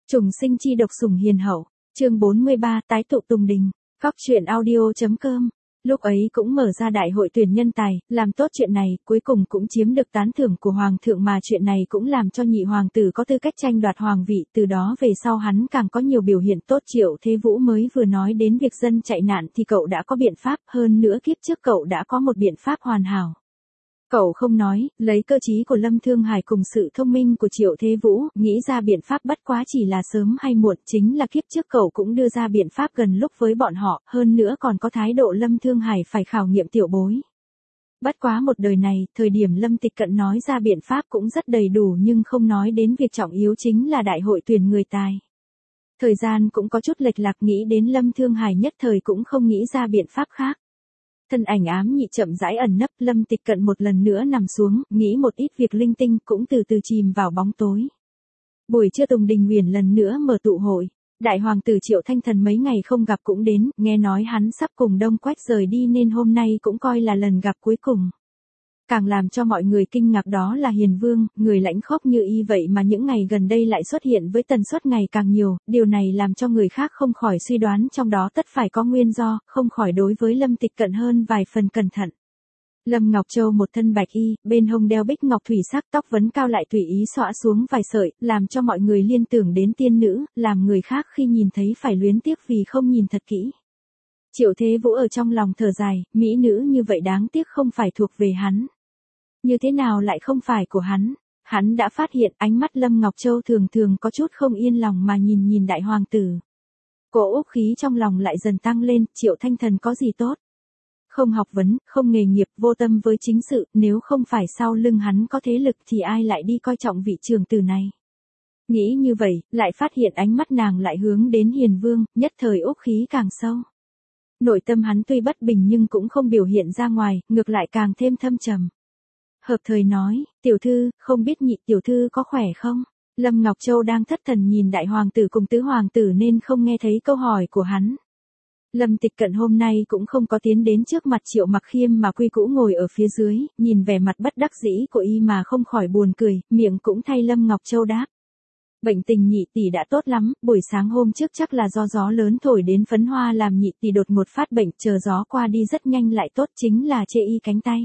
Trùng sinh chi độc sủng hiền hậu, chương 43 tái tụ Tùng Đình, Cóc truyện audio.com. Lúc ấy cũng mở ra đại hội tuyển nhân tài, làm tốt chuyện này, cuối cùng cũng chiếm được tán thưởng của hoàng thượng mà chuyện này cũng làm cho nhị hoàng tử có tư cách tranh đoạt hoàng vị, từ đó về sau hắn càng có nhiều biểu hiện tốt. Triệu Thế Vũ mới vừa nói đến việc dân chạy nạn thì cậu đã có biện pháp, hơn nữa kiếp trước cậu đã có một biện pháp hoàn hảo. Cậu không nói, lấy cơ trí của Lâm Thương Hải cùng sự thông minh của Triệu Thế Vũ, nghĩ ra biện pháp bất quá chỉ là sớm hay muộn, chính là kiếp trước cậu cũng đưa ra biện pháp gần lúc với bọn họ, hơn nữa còn có thái độ Lâm Thương Hải phải khảo nghiệm tiểu bối. Bất quá một đời này, thời điểm Lâm Tịch Cận nói ra biện pháp cũng rất đầy đủ nhưng không nói đến việc trọng yếu chính là đại hội tuyển người tài. Thời gian cũng có chút lệch lạc, nghĩ đến Lâm Thương Hải nhất thời cũng không nghĩ ra biện pháp khác. Thân ảnh ám nhị chậm rãi ẩn nấp, Lâm Tịch Cận một lần nữa nằm xuống, nghĩ một ít việc linh tinh cũng từ từ chìm vào bóng tối. Buổi trưa Tùng Đình Huyền lần nữa mở tụ hội. Đại hoàng tử Triệu Thanh Thần mấy ngày không gặp cũng đến, nghe nói hắn sắp cùng Đông Quách rời đi nên hôm nay cũng coi là lần gặp cuối cùng. Càng làm cho mọi người kinh ngạc đó là Hiền Vương, người lãnh khốc như y vậy mà những ngày gần đây lại xuất hiện với tần suất ngày càng nhiều, điều này làm cho người khác không khỏi suy đoán trong đó tất phải có nguyên do, không khỏi đối với Lâm Tịch Cận hơn vài phần cẩn thận. Lâm Ngọc Châu một thân bạch y, bên hông đeo bích ngọc thủy sắc, tóc vấn cao lại tùy ý xõa xuống vài sợi, làm cho mọi người liên tưởng đến tiên nữ, làm người khác khi nhìn thấy phải luyến tiếc vì không nhìn thật kỹ. Triệu Thế Vũ ở trong lòng thở dài, mỹ nữ như vậy đáng tiếc không phải thuộc về hắn. Như thế nào lại không phải của hắn? Hắn đã phát hiện ánh mắt Lâm Ngọc Châu thường thường có chút không yên lòng mà nhìn đại hoàng tử. Cỗ úc khí trong lòng lại dần tăng lên, Triệu Thanh Thần có gì tốt? Không học vấn, không nghề nghiệp, vô tâm với chính sự, nếu không phải sau lưng hắn có thế lực thì ai lại đi coi trọng vị trường tử này. Nghĩ như vậy, lại phát hiện ánh mắt nàng lại hướng đến Hiền Vương, nhất thời úc khí càng sâu. Nội tâm hắn tuy bất bình nhưng cũng không biểu hiện ra ngoài, ngược lại càng thêm thâm trầm. Hợp thời nói, tiểu thư, không biết nhị tiểu thư có khỏe không? Lâm Ngọc Châu đang thất thần nhìn đại hoàng tử cùng tứ hoàng tử nên không nghe thấy câu hỏi của hắn. Lâm Tịch Cận hôm nay cũng không có tiến đến trước mặt Triệu Mặc Khiêm mà quy cũ ngồi ở phía dưới, nhìn vẻ mặt bất đắc dĩ của y mà không khỏi buồn cười, miệng cũng thay Lâm Ngọc Châu đáp. Bệnh tình nhị tỷ đã tốt lắm, buổi sáng hôm trước chắc là do gió lớn thổi đến phấn hoa làm nhị tỷ đột ngột phát bệnh, chờ gió qua đi rất nhanh lại tốt, chính là chê y cánh tay.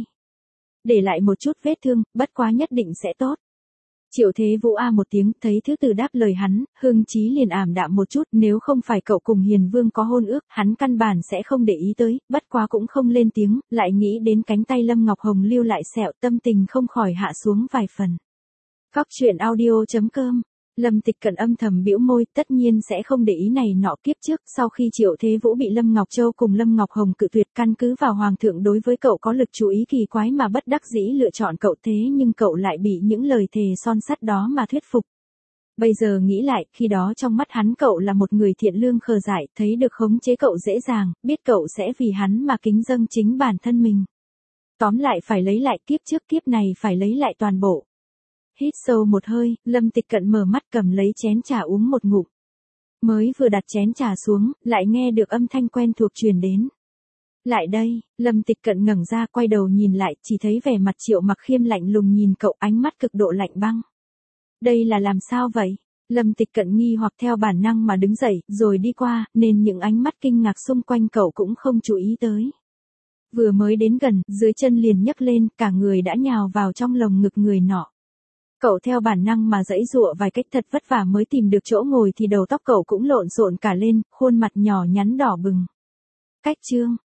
Để lại một chút vết thương, bất quá nhất định sẽ tốt. Triệu Thế Vũ a một tiếng, thấy thứ tử đáp lời hắn, hưng chí liền ảm đạm một chút, nếu không phải cậu cùng Hiền Vương có hôn ước, hắn căn bản sẽ không để ý tới, bất quá cũng không lên tiếng, lại nghĩ đến cánh tay Lâm Ngọc Hồng lưu lại sẹo, tâm tình không khỏi hạ xuống vài phần. Cóc truyện audio.com. Lâm Tịch Cận âm thầm bĩu môi, tất nhiên sẽ không để ý này nọ. Kiếp trước, sau khi Triệu Thế Vũ bị Lâm Ngọc Châu cùng Lâm Ngọc Hồng cự tuyệt, căn cứ vào hoàng thượng đối với cậu có lực chú ý kỳ quái mà bất đắc dĩ lựa chọn cậu, thế nhưng cậu lại bị những lời thề son sắt đó mà thuyết phục. Bây giờ nghĩ lại, khi đó trong mắt hắn cậu là một người thiện lương khờ dại, thấy được khống chế cậu dễ dàng, biết cậu sẽ vì hắn mà kính dâng chính bản thân mình. Tóm lại phải lấy lại kiếp trước, kiếp này phải lấy lại toàn bộ. Hít sâu một hơi, Lâm Tịch Cận mở mắt cầm lấy chén trà uống một ngụm. Mới vừa đặt chén trà xuống, lại nghe được âm thanh quen thuộc truyền đến. Lại đây, Lâm Tịch Cận ngẩng ra quay đầu nhìn lại, chỉ thấy vẻ mặt Triệu Mặc Khiêm lạnh lùng nhìn cậu, ánh mắt cực độ lạnh băng. Đây là làm sao vậy? Lâm Tịch Cận nghi hoặc theo bản năng mà đứng dậy, rồi đi qua, nên những ánh mắt kinh ngạc xung quanh cậu cũng không chú ý tới. Vừa mới đến gần, dưới chân liền nhấc lên, cả người đã nhào vào trong lồng ngực người nọ. Cậu theo bản năng mà giãy giụa vài cách thật vất vả mới tìm được chỗ ngồi thì đầu tóc cậu cũng lộn xộn cả lên, khuôn mặt nhỏ nhắn đỏ bừng. Cách chương,